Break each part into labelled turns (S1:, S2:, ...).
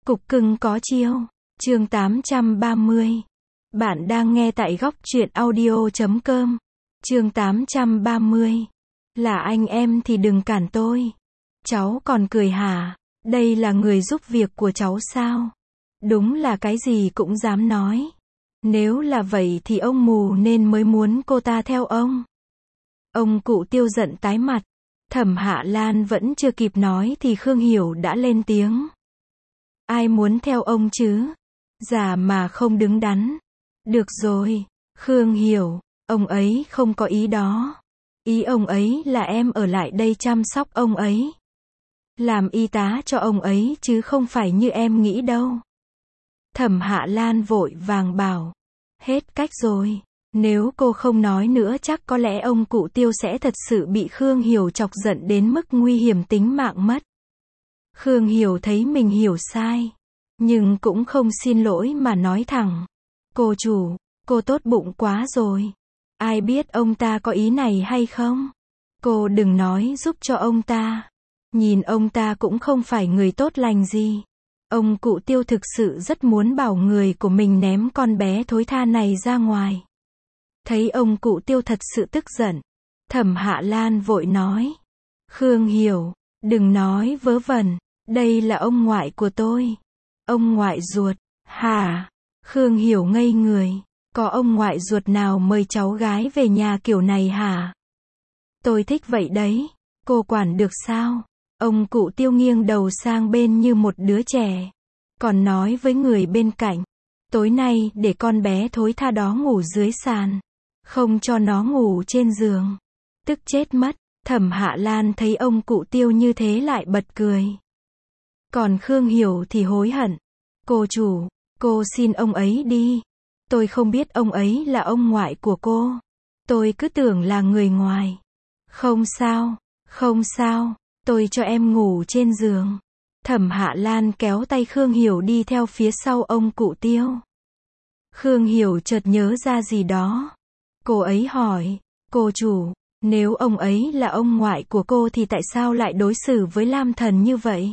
S1: Cục cưng có chiêu. Chương 830. Bạn đang nghe tại góc truyện audio.com. Chương 830. Là anh em thì đừng cản tôi. Cháu còn cười hả? Đây là người giúp việc của cháu sao? Đúng là cái gì cũng dám nói. Nếu là vậy thì ông mù nên mới muốn cô ta theo ông. Ông cụ Tiêu giận tái mặt. Thẩm Hạ Lan vẫn chưa kịp nói thì Khương Hiểu đã lên tiếng. Ai muốn theo ông chứ? Già mà không đứng đắn. Được rồi, Khương Hiểu, ông ấy không có ý đó. Ý ông ấy là em ở lại đây chăm sóc ông ấy. Làm y tá cho ông ấy chứ không phải như em nghĩ đâu. Thẩm Hạ Lan vội vàng bảo. Hết cách rồi. Nếu cô không nói nữa chắc có lẽ ông cụ Tiêu sẽ thật sự bị Khương Hiểu chọc giận đến mức nguy hiểm tính mạng mất. Khương Hiểu thấy mình hiểu sai. Nhưng cũng không xin lỗi mà nói thẳng. Cô chủ, cô tốt bụng quá rồi. Ai biết ông ta có ý này hay không? Cô đừng nói giúp cho ông ta. Nhìn ông ta cũng không phải người tốt lành gì. Ông cụ Tiêu thực sự rất muốn bảo người của mình ném con bé thối tha này ra ngoài. Thấy ông cụ Tiêu thật sự tức giận. Thẩm Hạ Lan vội nói. Khương Hiểu, đừng nói vớ vẩn. Đây là ông ngoại của tôi. Ông ngoại ruột, hả? Khương Hiểu ngây người. Có ông ngoại ruột nào mời cháu gái về nhà kiểu này hả? Tôi thích vậy đấy. Cô quản được sao? Ông cụ Tiêu nghiêng đầu sang bên như một đứa trẻ. Còn nói với người bên cạnh. Tối nay để con bé thối tha đó ngủ dưới sàn. Không cho nó ngủ trên giường. Tức chết mất. Thẩm Hạ Lan thấy ông cụ Tiêu như thế lại bật cười. Còn Khương Hiểu thì hối hận. Cô chủ, cô xin ông ấy đi. Tôi không biết ông ấy là ông ngoại của cô. Tôi cứ tưởng là người ngoài. Không sao, không sao, tôi cho em ngủ trên giường. Thẩm Hạ Lan kéo tay Khương Hiểu đi theo phía sau ông cụ Tiêu. Khương Hiểu chợt nhớ ra gì đó. Cô ấy hỏi, cô chủ, nếu ông ấy là ông ngoại của cô thì tại sao lại đối xử với Lam Thần như vậy?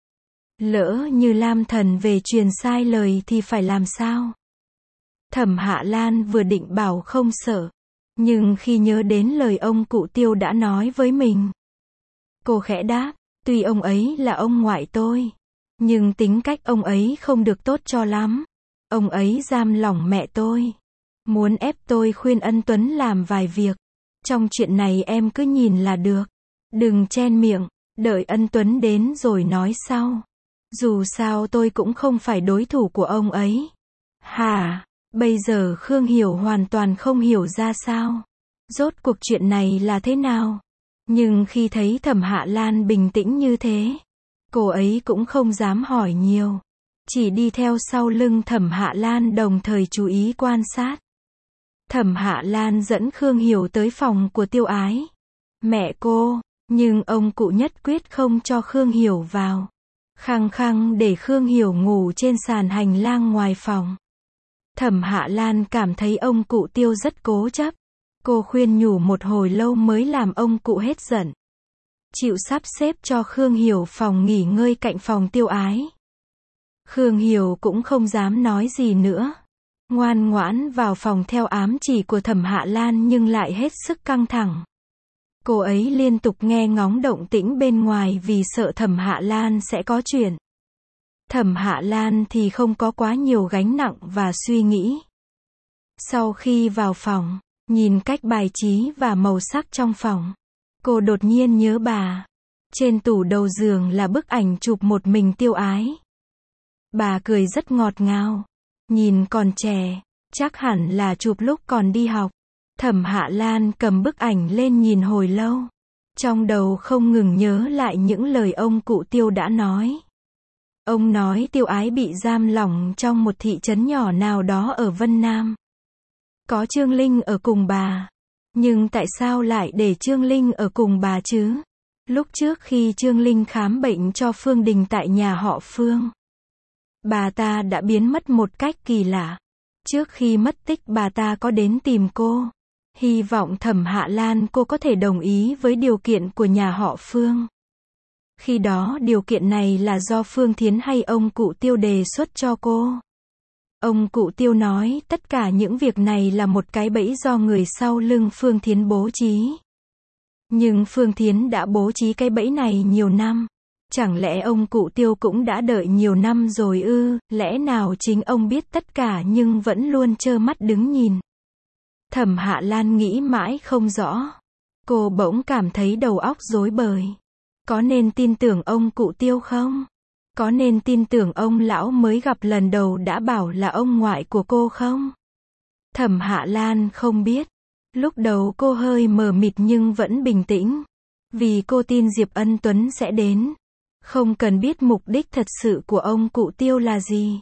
S1: Lỡ như Lam Thần về truyền sai lời thì phải làm sao? Thẩm Hạ Lan vừa định bảo không sợ. Nhưng khi nhớ đến lời ông cụ Tiêu đã nói với mình. Cô khẽ đáp, tuy ông ấy là ông ngoại tôi. Nhưng tính cách ông ấy không được tốt cho lắm. Ông ấy giam lỏng mẹ tôi. Muốn ép tôi khuyên Ân Tuấn làm vài việc. Trong chuyện này em cứ nhìn là được. Đừng chen miệng, đợi Ân Tuấn đến rồi nói sau. Dù sao tôi cũng không phải đối thủ của ông ấy. Hả? Bây giờ Khương Hiểu hoàn toàn không hiểu ra sao. Rốt cuộc chuyện này là thế nào? Nhưng khi thấy Thẩm Hạ Lan bình tĩnh như thế, cô ấy cũng không dám hỏi nhiều. Chỉ đi theo sau lưng Thẩm Hạ Lan đồng thời chú ý quan sát. Thẩm Hạ Lan dẫn Khương Hiểu tới phòng của Tiêu Ái. Mẹ cô, nhưng ông cụ nhất quyết không cho Khương Hiểu vào. Khăng khăng để Khương Hiểu ngủ trên sàn hành lang ngoài phòng. Thẩm Hạ Lan cảm thấy ông cụ Tiêu rất cố chấp. Cô khuyên nhủ một hồi lâu mới làm ông cụ hết giận. Chịu sắp xếp cho Khương Hiểu phòng nghỉ ngơi cạnh phòng Tiêu Ái. Khương Hiểu cũng không dám nói gì nữa. Ngoan ngoãn vào phòng theo ám chỉ của Thẩm Hạ Lan nhưng lại hết sức căng thẳng. Cô ấy liên tục nghe ngóng động tĩnh bên ngoài vì sợ Thẩm Hạ Lan sẽ có chuyện. Thẩm Hạ Lan thì không có quá nhiều gánh nặng và suy nghĩ. Sau khi vào phòng, nhìn cách bài trí và màu sắc trong phòng, cô đột nhiên nhớ bà. Trên tủ đầu giường là bức ảnh chụp một mình Tiêu Ái. Bà cười rất ngọt ngào. Nhìn còn trẻ, chắc hẳn là chụp lúc còn đi học. Thẩm Hạ Lan cầm bức ảnh lên nhìn hồi lâu. Trong đầu không ngừng nhớ lại những lời ông cụ Tiêu đã nói. Ông nói Tiêu Ái bị giam lỏng trong một thị trấn nhỏ nào đó ở Vân Nam. Có Trương Linh ở cùng bà. Nhưng tại sao lại để Trương Linh ở cùng bà chứ? Lúc trước khi Trương Linh khám bệnh cho Phương Đình tại nhà họ Phương, bà ta đã biến mất một cách kỳ lạ. Trước khi mất tích bà ta có đến tìm cô. Hy vọng Thẩm Hạ Lan cô có thể đồng ý với điều kiện của nhà họ Phương. Khi đó điều kiện này là do Phương Thiến hay ông cụ Tiêu đề xuất cho cô? Ông cụ Tiêu nói, tất cả những việc này là một cái bẫy do người sau lưng Phương Thiến bố trí. Nhưng Phương Thiến đã bố trí cái bẫy này nhiều năm. Chẳng lẽ ông cụ Tiêu cũng đã đợi nhiều năm rồi ư? Lẽ nào chính ông biết tất cả nhưng vẫn luôn trơ mắt đứng nhìn? Thẩm Hạ Lan nghĩ mãi không rõ. Cô bỗng cảm thấy đầu óc rối bời. Có nên tin tưởng ông cụ Tiêu không? Có nên tin tưởng ông lão mới gặp lần đầu đã bảo là ông ngoại của cô không? Thẩm Hạ Lan không biết. Lúc đầu cô hơi mờ mịt nhưng vẫn bình tĩnh. Vì cô tin Diệp Ân Tuấn sẽ đến. Không cần biết mục đích thật sự của ông cụ Tiêu là gì.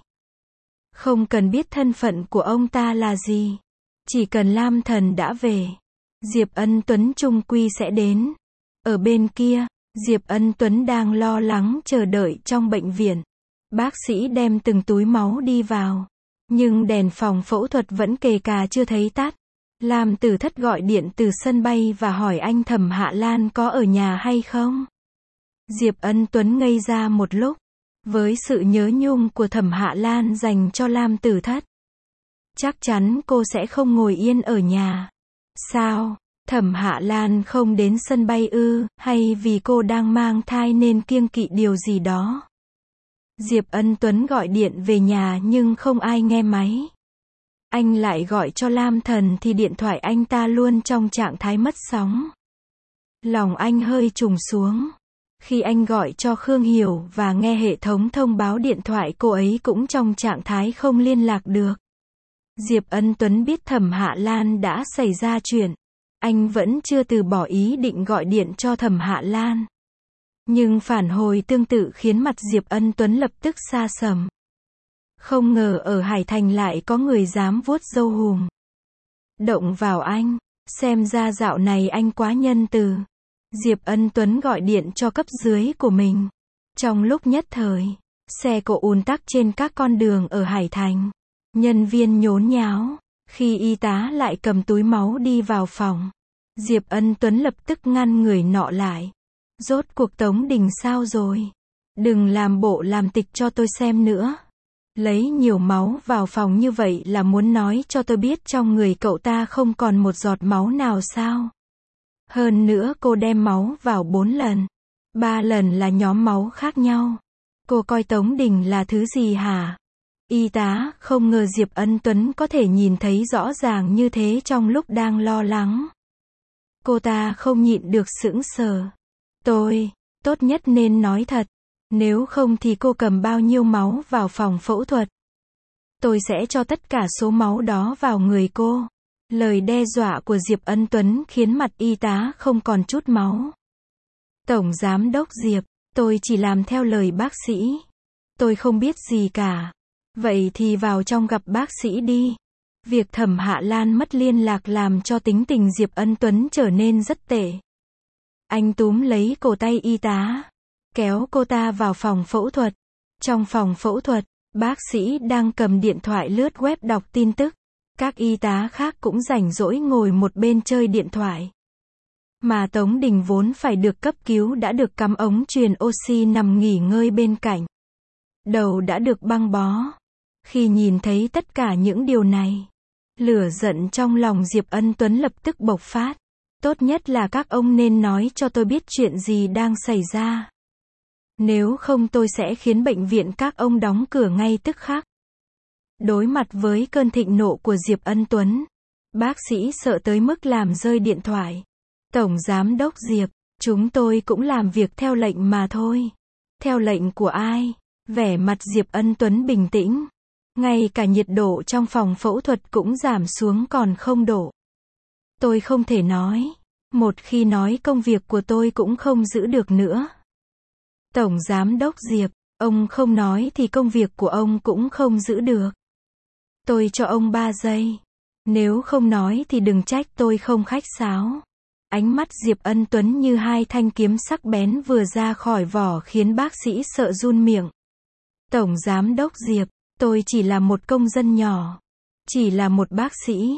S1: Không cần biết thân phận của ông ta là gì. Chỉ cần Lam Thần đã về, Diệp Ân Tuấn chung quy sẽ đến. Ở bên kia, Diệp Ân Tuấn đang lo lắng chờ đợi trong bệnh viện. Bác sĩ đem từng túi máu đi vào. Nhưng đèn phòng phẫu thuật vẫn kề cà chưa thấy tắt. Lam Tử Thất gọi điện từ sân bay và hỏi anh Thẩm Hạ Lan có ở nhà hay không. Diệp Ân Tuấn ngây ra một lúc. Với sự nhớ nhung của Thẩm Hạ Lan dành cho Lam Tử Thất, chắc chắn cô sẽ không ngồi yên ở nhà. Sao? Thẩm Hạ Lan không đến sân bay ư, hay vì cô đang mang thai nên kiêng kỵ điều gì đó? Diệp Ân Tuấn gọi điện về nhà nhưng không ai nghe máy. Anh lại gọi cho Lam Thần thì điện thoại anh ta luôn trong trạng thái mất sóng. Lòng anh hơi trùng xuống. Khi anh gọi cho Khương Hiểu và nghe hệ thống thông báo điện thoại cô ấy cũng trong trạng thái không liên lạc được. Diệp Ân Tuấn biết Thẩm Hạ Lan đã xảy ra chuyện. Anh vẫn chưa từ bỏ ý định gọi điện cho Thẩm Hạ Lan. Nhưng phản hồi tương tự khiến mặt Diệp Ân Tuấn lập tức sa sầm. Không ngờ ở Hải Thành lại có người dám vuốt râu hùm động vào anh. Xem ra dạo này anh quá nhân từ. Diệp Ân Tuấn gọi điện cho cấp dưới của mình. Trong lúc nhất thời, xe cộ ùn tắc trên các con đường ở Hải Thành. Nhân viên nhốn nháo. Khi y tá lại cầm túi máu đi vào phòng, Diệp Ân Tuấn lập tức ngăn người nọ lại. Rốt cuộc Tống Đình sao rồi? Đừng làm bộ làm tịch cho tôi xem nữa. Lấy nhiều máu vào phòng như vậy là muốn nói cho tôi biết trong người cậu ta không còn một giọt máu nào sao? Hơn nữa cô đem máu vào 4 lần. 3 lần là nhóm máu khác nhau. Cô coi Tống Đình là thứ gì hả? Y tá, không ngờ Diệp Ân Tuấn có thể nhìn thấy rõ ràng như thế trong lúc đang lo lắng. Cô ta không nhịn được sững sờ. Tôi, tốt nhất nên nói thật. Nếu không thì cô cầm bao nhiêu máu vào phòng phẫu thuật? Tôi sẽ cho tất cả số máu đó vào người cô. Lời đe dọa của Diệp Ân Tuấn khiến mặt y tá không còn chút máu. Tổng Giám đốc Diệp, tôi chỉ làm theo lời bác sĩ. Tôi không biết gì cả. Vậy thì vào trong gặp bác sĩ đi. Việc Thẩm Hạ Lan mất liên lạc làm cho tính tình Diệp Ân Tuấn trở nên rất tệ. Anh túm lấy cổ tay y tá, kéo cô ta vào phòng phẫu thuật. Trong phòng phẫu thuật, bác sĩ đang cầm điện thoại lướt web đọc tin tức. Các y tá khác cũng rảnh rỗi ngồi một bên chơi điện thoại. Mà Tống Đình vốn phải được cấp cứu đã được cắm ống truyền oxy nằm nghỉ ngơi bên cạnh. Đầu đã được băng bó. Khi nhìn thấy tất cả những điều này, lửa giận trong lòng Diệp Ân Tuấn lập tức bộc phát. Tốt nhất là các ông nên nói cho tôi biết chuyện gì đang xảy ra. Nếu không tôi sẽ khiến bệnh viện các ông đóng cửa ngay tức khắc. Đối mặt với cơn thịnh nộ của Diệp Ân Tuấn, bác sĩ sợ tới mức làm rơi điện thoại. Tổng Giám đốc Diệp, chúng tôi cũng làm việc theo lệnh mà thôi. Theo lệnh của ai? Vẻ mặt Diệp Ân Tuấn bình tĩnh. Ngay cả nhiệt độ trong phòng phẫu thuật cũng giảm xuống còn 0 độ. Tôi không thể nói. Một khi nói công việc của tôi cũng không giữ được nữa. Tổng Giám đốc Diệp, ông không nói thì công việc của ông cũng không giữ được. Tôi cho ông 3 giây. Nếu không nói thì đừng trách tôi không khách sáo. Ánh mắt Diệp Ân Tuấn như hai thanh kiếm sắc bén vừa ra khỏi vỏ khiến bác sĩ sợ run miệng. Tổng Giám đốc Diệp, tôi chỉ là một công dân nhỏ. Chỉ là một bác sĩ.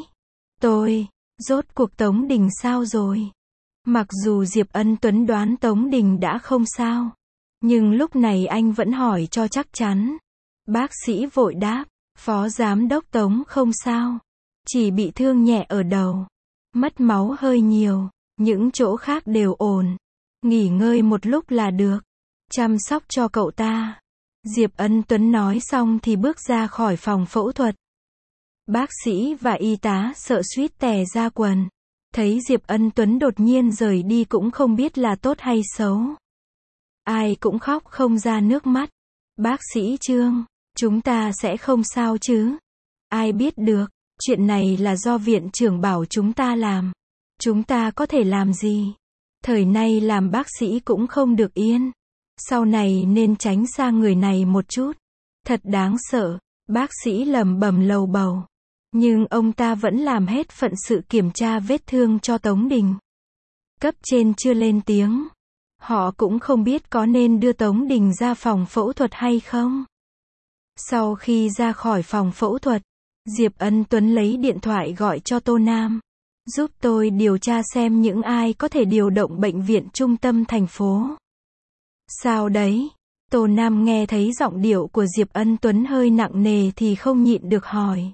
S1: Rốt cuộc Tống Đình sao rồi? Mặc dù Diệp Ân Tuấn đoán Tống Đình đã không sao. Nhưng lúc này anh vẫn hỏi cho chắc chắn. Bác sĩ vội đáp, Phó Giám đốc Tống không sao. Chỉ bị thương nhẹ ở đầu. Mất máu hơi nhiều. Những chỗ khác đều ổn. Nghỉ ngơi một lúc là được. Chăm sóc cho cậu ta. Diệp Ân Tuấn nói xong thì bước ra khỏi phòng phẫu thuật. Bác sĩ và y tá sợ suýt tè ra quần. Thấy Diệp Ân Tuấn đột nhiên rời đi cũng không biết là tốt hay xấu. Ai cũng khóc không ra nước mắt. Bác sĩ Trương, chúng ta sẽ không sao chứ? Ai biết được, chuyện này là do viện trưởng bảo chúng ta làm. Chúng ta có thể làm gì? Thời nay làm bác sĩ cũng không được yên. Sau này nên tránh xa người này một chút. Thật đáng sợ, bác sĩ lẩm bẩm lầu bầu. Nhưng ông ta vẫn làm hết phận sự kiểm tra vết thương cho Tống Đình. Cấp trên chưa lên tiếng. Họ cũng không biết có nên đưa Tống Đình ra phòng phẫu thuật hay không. Sau khi ra khỏi phòng phẫu thuật, Diệp Ân Tuấn lấy điện thoại gọi cho Tô Nam. Giúp tôi điều tra xem những ai có thể điều động bệnh viện trung tâm thành phố. Sao đấy? Tô Nam nghe thấy giọng điệu của Diệp Ân Tuấn hơi nặng nề thì không nhịn được hỏi.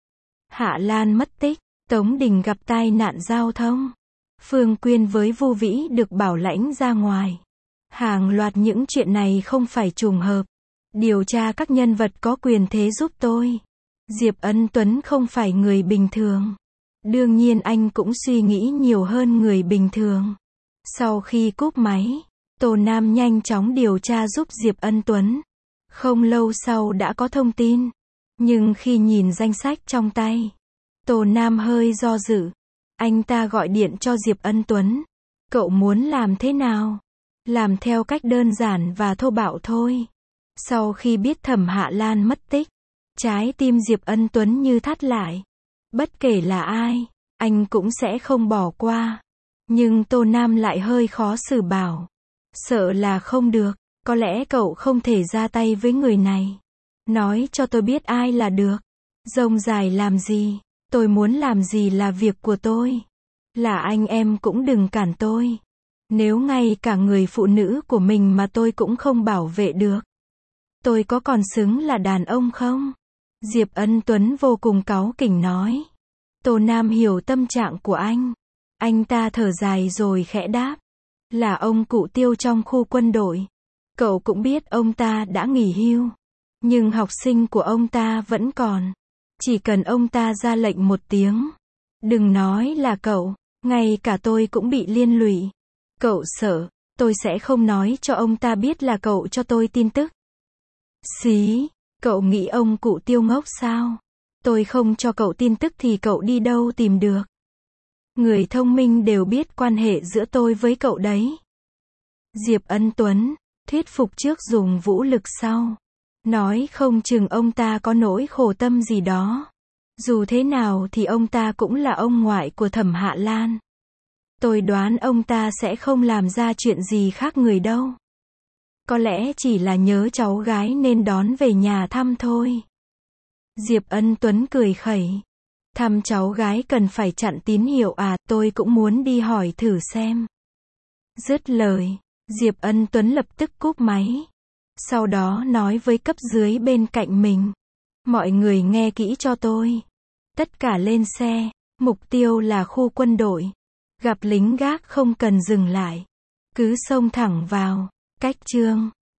S1: Hạ Lan mất tích, Tống Đình gặp tai nạn giao thông. Phương Quyên với Vu Vĩ được bảo lãnh ra ngoài. Hàng loạt những chuyện này không phải trùng hợp. Điều tra các nhân vật có quyền thế giúp tôi. Diệp Ân Tuấn không phải người bình thường. Đương nhiên anh cũng suy nghĩ nhiều hơn người bình thường. Sau khi cúp máy, Tô Nam nhanh chóng điều tra giúp Diệp Ân Tuấn. Không lâu sau đã có thông tin. Nhưng khi nhìn danh sách trong tay, Tô Nam hơi do dự. Anh ta gọi điện cho Diệp Ân Tuấn. Cậu muốn làm thế nào? Làm theo cách đơn giản và thô bạo thôi. Sau khi biết Thẩm Hạ Lan mất tích, trái tim Diệp Ân Tuấn như thắt lại. Bất kể là ai, anh cũng sẽ không bỏ qua. Nhưng Tô Nam lại hơi khó xử bảo. Sợ là không được, có lẽ cậu không thể ra tay với người này. Nói cho tôi biết ai là được. Rông dài làm gì, tôi muốn làm gì là việc của tôi. Là anh em cũng đừng cản tôi. Nếu ngay cả người phụ nữ của mình mà tôi cũng không bảo vệ được, tôi có còn xứng là đàn ông không? Diệp Ân Tuấn vô cùng cáu kỉnh nói. Tô Nam hiểu tâm trạng của anh. Anh ta thở dài rồi khẽ đáp. Là ông cụ Tiêu trong khu quân đội. Cậu cũng biết ông ta đã nghỉ hưu. Nhưng học sinh của ông ta vẫn còn. Chỉ cần ông ta ra lệnh một tiếng. Đừng nói là cậu, ngay cả tôi cũng bị liên lụy. Cậu sợ, tôi sẽ không nói cho ông ta biết là cậu cho tôi tin tức. Xí, cậu nghĩ ông cụ Tiêu ngốc sao? Tôi không cho cậu tin tức thì cậu đi đâu tìm được? Người thông minh đều biết quan hệ giữa tôi với cậu đấy. Diệp Ân Tuấn, thuyết phục trước dùng vũ lực sau. Nói không chừng ông ta có nỗi khổ tâm gì đó. Dù thế nào thì ông ta cũng là ông ngoại của Thẩm Hạ Lan. Tôi đoán ông ta sẽ không làm ra chuyện gì khác người đâu. Có lẽ chỉ là nhớ cháu gái nên đón về nhà thăm thôi. Diệp Ân Tuấn cười khẩy. Thăm cháu gái cần phải chặn tín hiệu à, tôi cũng muốn đi hỏi thử xem. Dứt lời, Diệp Ân Tuấn lập tức cúp máy. Sau đó nói với cấp dưới bên cạnh mình. Mọi người nghe kỹ cho tôi. Tất cả lên xe, mục tiêu là khu quân đội. Gặp lính gác không cần dừng lại. Cứ xông thẳng vào. Cách chương